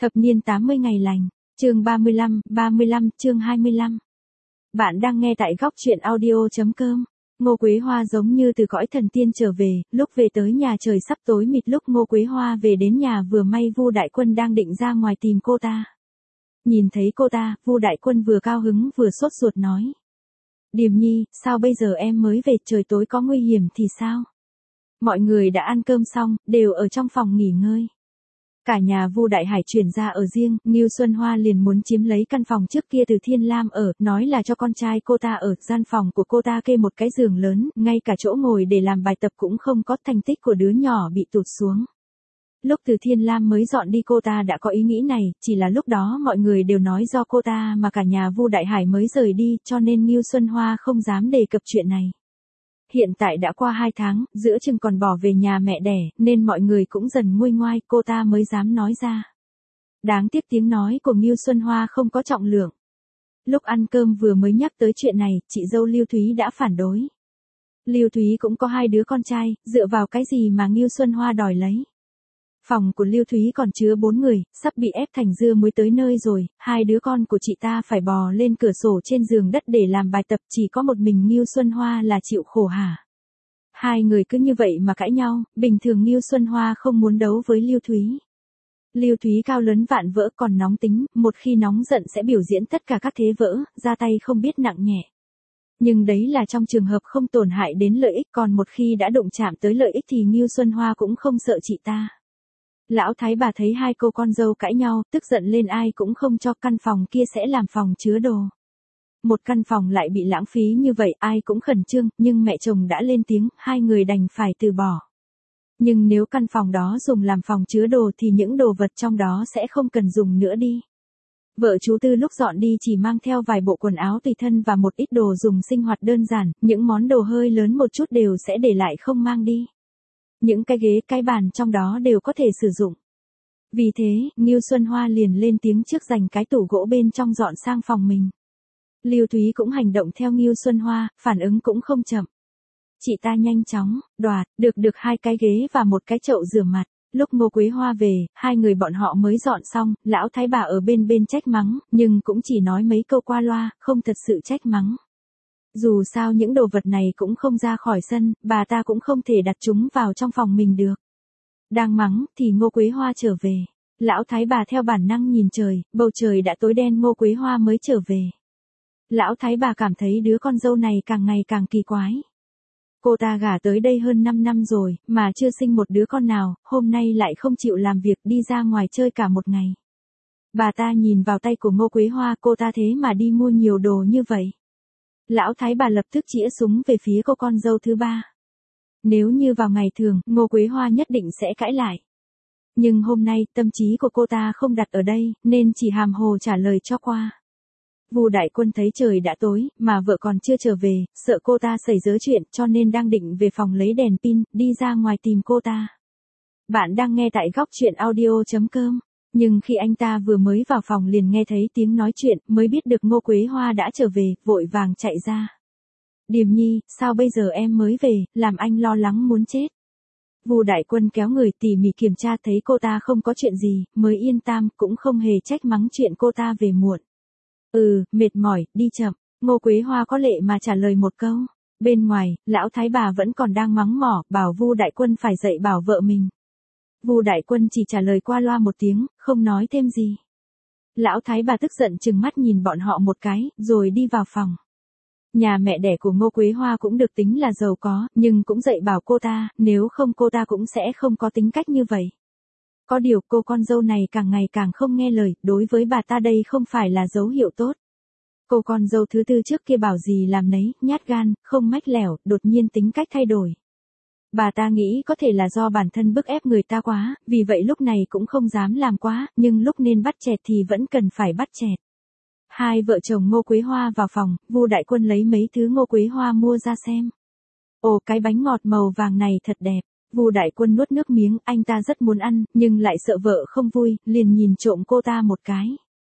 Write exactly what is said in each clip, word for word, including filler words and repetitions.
Thập niên tám mươi ngày lành, chương ba mươi lăm, ba mươi lăm, chương hai mươi lăm. Bạn đang nghe tại góc truyện audio.com. Ngô Quế Hoa giống như từ cõi thần tiên trở về, lúc về tới nhà trời sắp tối mịt, lúc Ngô Quế Hoa về đến nhà vừa may Vu Đại Quân đang định ra ngoài tìm cô ta. Nhìn thấy cô ta, Vu Đại Quân vừa cao hứng vừa sốt ruột nói: Điềm Nhi, sao bây giờ em mới về, trời tối có nguy hiểm thì sao? Mọi người đã ăn cơm xong, đều ở trong phòng nghỉ ngơi. Cả nhà Vu Đại Hải chuyển ra ở riêng, Ngưu Xuân Hoa liền muốn chiếm lấy căn phòng trước kia từ Thiên Lam ở, nói là cho con trai cô ta ở, gian phòng của cô ta kê một cái giường lớn, ngay cả chỗ ngồi để làm bài tập cũng không có, thành tích của đứa nhỏ bị tụt xuống. Lúc từ Thiên Lam mới dọn đi cô ta đã có ý nghĩ này, chỉ là lúc đó mọi người đều nói do cô ta mà cả nhà Vu Đại Hải mới rời đi, cho nên Ngưu Xuân Hoa không dám đề cập chuyện này. Hiện tại đã qua hai tháng, giữa chừng còn bỏ về nhà mẹ đẻ, nên mọi người cũng dần nguôi ngoai, cô ta mới dám nói ra. Đáng tiếc tiếng nói của Ngưu Xuân Hoa không có trọng lượng. Lúc ăn cơm vừa mới nhắc tới chuyện này, chị dâu Lưu Thúy đã phản đối. Lưu Thúy cũng có hai đứa con trai, dựa vào cái gì mà Ngưu Xuân Hoa đòi lấy. Phòng của Lưu Thúy còn chứa bốn người, sắp bị ép thành dưa muối tới nơi rồi, hai đứa con của chị ta phải bò lên cửa sổ trên giường đất để làm bài tập, chỉ có một mình Ngưu Xuân Hoa là chịu khổ hả. Hai người cứ như vậy mà cãi nhau, bình thường Ngưu Xuân Hoa không muốn đấu với Lưu Thúy. Lưu Thúy cao lớn vạn vỡ còn nóng tính, một khi nóng giận sẽ biểu diễn tất cả các thế vỡ, ra tay không biết nặng nhẹ. Nhưng đấy là trong trường hợp không tổn hại đến lợi ích, còn một khi đã đụng chạm tới lợi ích thì Ngưu Xuân Hoa cũng không sợ chị ta. Lão thái bà thấy hai cô con dâu cãi nhau, tức giận lên, ai cũng không cho, căn phòng kia sẽ làm phòng chứa đồ. Một căn phòng lại bị lãng phí như vậy, ai cũng khẩn trương, nhưng mẹ chồng đã lên tiếng, hai người đành phải từ bỏ. Nhưng nếu căn phòng đó dùng làm phòng chứa đồ thì những đồ vật trong đó sẽ không cần dùng nữa đi. Vợ chú Tư lúc dọn đi chỉ mang theo vài bộ quần áo tùy thân và một ít đồ dùng sinh hoạt đơn giản, những món đồ hơi lớn một chút đều sẽ để lại không mang đi. Những cái ghế, cái bàn trong đó đều có thể sử dụng. Vì thế, Ngưu Xuân Hoa liền lên tiếng trước dành cái tủ gỗ bên trong dọn sang phòng mình. Lưu Thúy cũng hành động theo Ngưu Xuân Hoa, phản ứng cũng không chậm. Chị ta nhanh chóng, đoạt, được được hai cái ghế và một cái chậu rửa mặt. Lúc Ngô Quế Hoa về, hai người bọn họ mới dọn xong, lão thái bà ở bên bên trách mắng, nhưng cũng chỉ nói mấy câu qua loa, không thật sự trách mắng. Dù sao những đồ vật này cũng không ra khỏi sân, bà ta cũng không thể đặt chúng vào trong phòng mình được. Đang mắng, thì Ngô Quế Hoa trở về. Lão thái bà theo bản năng nhìn trời, bầu trời đã tối đen, Ngô Quế Hoa mới trở về. Lão thái bà cảm thấy đứa con dâu này càng ngày càng kỳ quái. Cô ta gả tới đây hơn năm năm rồi, mà chưa sinh một đứa con nào, hôm nay lại không chịu làm việc, đi ra ngoài chơi cả một ngày. Bà ta nhìn vào tay của Ngô Quế Hoa, cô ta thế mà đi mua nhiều đồ như vậy. Lão thái bà lập tức chĩa súng về phía cô con dâu thứ ba. Nếu như vào ngày thường, Ngô Quế Hoa nhất định sẽ cãi lại. Nhưng hôm nay, tâm trí của cô ta không đặt ở đây, nên chỉ hàm hồ trả lời cho qua. Vu Đại Quân thấy trời đã tối, mà vợ còn chưa trở về, sợ cô ta xảy ra chuyện, cho nên đang định về phòng lấy đèn pin, đi ra ngoài tìm cô ta. Bạn đang nghe tại góc truyện audio.com. Nhưng khi anh ta vừa mới vào phòng liền nghe thấy tiếng nói chuyện, mới biết được Ngô Quế Hoa đã trở về, vội vàng chạy ra. Điềm Nhi, sao bây giờ em mới về, làm anh lo lắng muốn chết. Vu Đại Quân kéo người tỉ mỉ kiểm tra, thấy cô ta không có chuyện gì, mới yên tâm, cũng không hề trách mắng chuyện cô ta về muộn. Ừ, mệt mỏi, đi chậm. Ngô Quế Hoa có lệ mà trả lời một câu. Bên ngoài, lão thái bà vẫn còn đang mắng mỏ, bảo Vu Đại Quân phải dạy bảo vợ mình. Vu Đại Quân chỉ trả lời qua loa một tiếng, không nói thêm gì. Lão thái bà tức giận trừng mắt nhìn bọn họ một cái, rồi đi vào phòng. Nhà mẹ đẻ của Ngô Quế Hoa cũng được tính là giàu có, nhưng cũng dạy bảo cô ta, nếu không cô ta cũng sẽ không có tính cách như vậy. Có điều cô con dâu này càng ngày càng không nghe lời, đối với bà ta đây không phải là dấu hiệu tốt. Cô con dâu thứ tư trước kia bảo gì làm nấy, nhát gan, không mách lẻo, đột nhiên tính cách thay đổi. Bà ta nghĩ có thể là do bản thân bức ép người ta quá, vì vậy lúc này cũng không dám làm quá, nhưng lúc nên bắt chẹt thì vẫn cần phải bắt chẹt. Hai vợ chồng Ngô Quế Hoa vào phòng, Vu Đại Quân lấy mấy thứ Ngô Quế Hoa mua ra xem. Ồ, cái bánh ngọt màu vàng này thật đẹp. Vu Đại Quân nuốt nước miếng, anh ta rất muốn ăn, nhưng lại sợ vợ không vui, liền nhìn trộm cô ta một cái.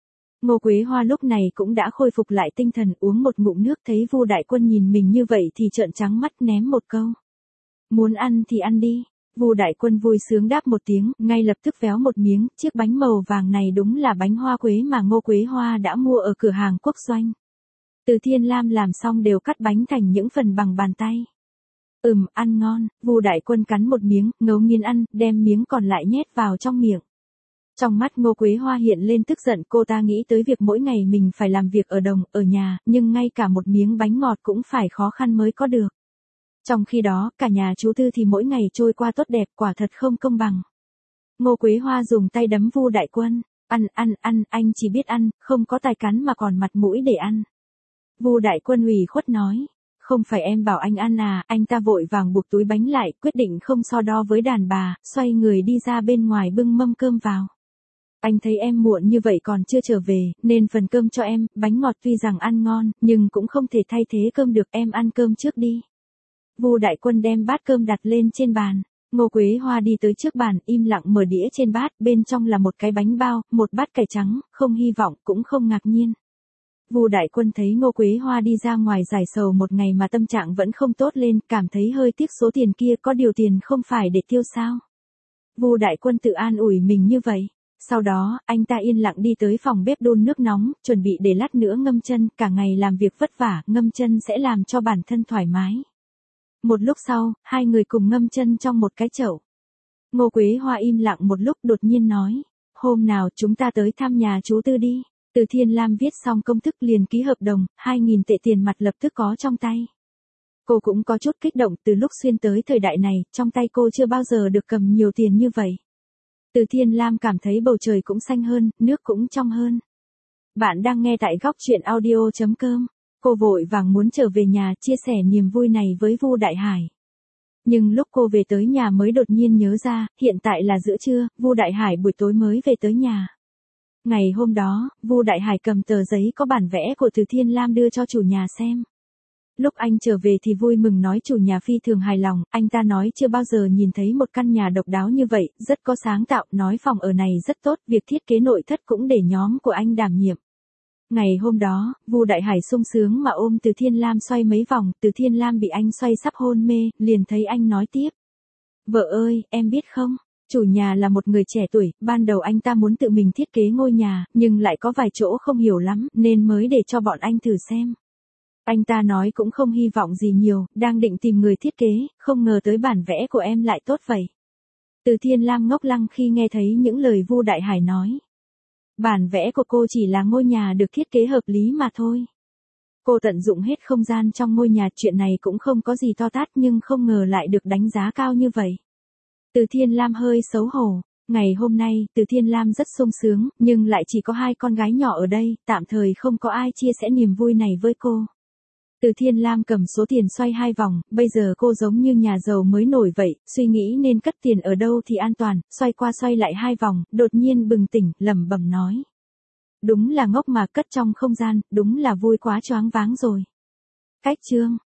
Ngô Quế Hoa lúc này cũng đã khôi phục lại tinh thần, uống một ngụm nước, thấy Vu Đại Quân nhìn mình như vậy thì trợn trắng mắt, ném một câu. Muốn ăn thì ăn đi. Vu Đại Quân vui sướng đáp một tiếng, ngay lập tức véo một miếng, chiếc bánh màu vàng này đúng là bánh hoa quế mà Ngô Quế Hoa đã mua ở cửa hàng Quốc Doanh. Từ Thiên Lam làm xong đều cắt bánh thành những phần bằng bàn tay. Ừm, ăn ngon, Vu Đại Quân cắn một miếng, ngấu nghiến ăn, đem miếng còn lại nhét vào trong miệng. Trong mắt Ngô Quế Hoa hiện lên tức giận, cô ta nghĩ tới việc mỗi ngày mình phải làm việc ở đồng, ở nhà, nhưng ngay cả một miếng bánh ngọt cũng phải khó khăn mới có được. Trong khi đó, cả nhà chú Tư thì mỗi ngày trôi qua tốt đẹp, quả thật không công bằng. Ngô Quế Hoa dùng tay đấm Vu Đại Quân, ăn, ăn, ăn, anh chỉ biết ăn, không có tài cắn mà còn mặt mũi để ăn. Vu Đại Quân ủy khuất nói, không phải em bảo anh ăn à, anh ta vội vàng buộc túi bánh lại, quyết định không so đo với đàn bà, xoay người đi ra bên ngoài bưng mâm cơm vào. Anh thấy em muộn như vậy còn chưa trở về, nên phần cơm cho em, bánh ngọt tuy rằng ăn ngon, nhưng cũng không thể thay thế cơm được, em ăn cơm trước đi. Vu Đại Quân đem bát cơm đặt lên trên bàn, Ngô Quế Hoa đi tới trước bàn, im lặng mở đĩa trên bát, bên trong là một cái bánh bao, một bát cải trắng, không hy vọng, cũng không ngạc nhiên. Vu Đại Quân thấy Ngô Quế Hoa đi ra ngoài giải sầu một ngày mà tâm trạng vẫn không tốt lên, cảm thấy hơi tiếc số tiền kia, có điều tiền không phải để tiêu sao. Vu Đại Quân tự an ủi mình như vậy. Sau đó, anh ta yên lặng đi tới phòng bếp đun nước nóng, chuẩn bị để lát nữa ngâm chân, cả ngày làm việc vất vả, ngâm chân sẽ làm cho bản thân thoải mái. Một lúc sau, hai người cùng ngâm chân trong một cái chậu. Ngô Quế Hoa im lặng một lúc đột nhiên nói, hôm nào chúng ta tới thăm nhà chú Tư đi. Từ Thiên Lam viết xong công thức liền ký hợp đồng, hai nghìn tệ tiền mặt lập tức có trong tay. Cô cũng có chút kích động, từ lúc xuyên tới thời đại này, trong tay cô chưa bao giờ được cầm nhiều tiền như vậy. Từ Thiên Lam cảm thấy bầu trời cũng xanh hơn, nước cũng trong hơn. Bạn đang nghe tại góc truyện audio chấm com. Cô vội vàng muốn trở về nhà chia sẻ niềm vui này với Vu Đại Hải. Nhưng lúc cô về tới nhà mới đột nhiên nhớ ra, hiện tại là giữa trưa, Vu Đại Hải buổi tối mới về tới nhà. Ngày hôm đó, Vu Đại Hải cầm tờ giấy có bản vẽ của Từ Thiên Lam đưa cho chủ nhà xem. Lúc anh trở về thì vui mừng nói chủ nhà phi thường hài lòng, anh ta nói chưa bao giờ nhìn thấy một căn nhà độc đáo như vậy, rất có sáng tạo, nói phòng ở này rất tốt, việc thiết kế nội thất cũng để nhóm của anh đảm nhiệm. Ngày hôm đó, Vu Đại Hải sung sướng mà ôm Từ Thiên Lam xoay mấy vòng, Từ Thiên Lam bị anh xoay sắp hôn mê, liền thấy anh nói tiếp. Vợ ơi, em biết không? Chủ nhà là một người trẻ tuổi, ban đầu anh ta muốn tự mình thiết kế ngôi nhà, nhưng lại có vài chỗ không hiểu lắm, nên mới để cho bọn anh thử xem. Anh ta nói cũng không hy vọng gì nhiều, đang định tìm người thiết kế, không ngờ tới bản vẽ của em lại tốt vậy. Từ Thiên Lam ngốc lăng khi nghe thấy những lời Vu Đại Hải nói. Bản vẽ của cô chỉ là ngôi nhà được thiết kế hợp lý mà thôi. Cô tận dụng hết không gian trong ngôi nhà, chuyện này cũng không có gì to tát nhưng không ngờ lại được đánh giá cao như vậy. Từ Thiên Lam hơi xấu hổ. Ngày hôm nay, Từ Thiên Lam rất sung sướng, nhưng lại chỉ có hai con gái nhỏ ở đây, tạm thời không có ai chia sẻ niềm vui này với cô. Từ Thiên Lam cầm số tiền xoay hai vòng, bây giờ cô giống như nhà giàu mới nổi vậy, suy nghĩ nên cất tiền ở đâu thì an toàn, xoay qua xoay lại hai vòng, đột nhiên bừng tỉnh, lẩm bẩm nói. Đúng là ngốc mà cất trong không gian, đúng là vui quá choáng váng rồi. Cách chương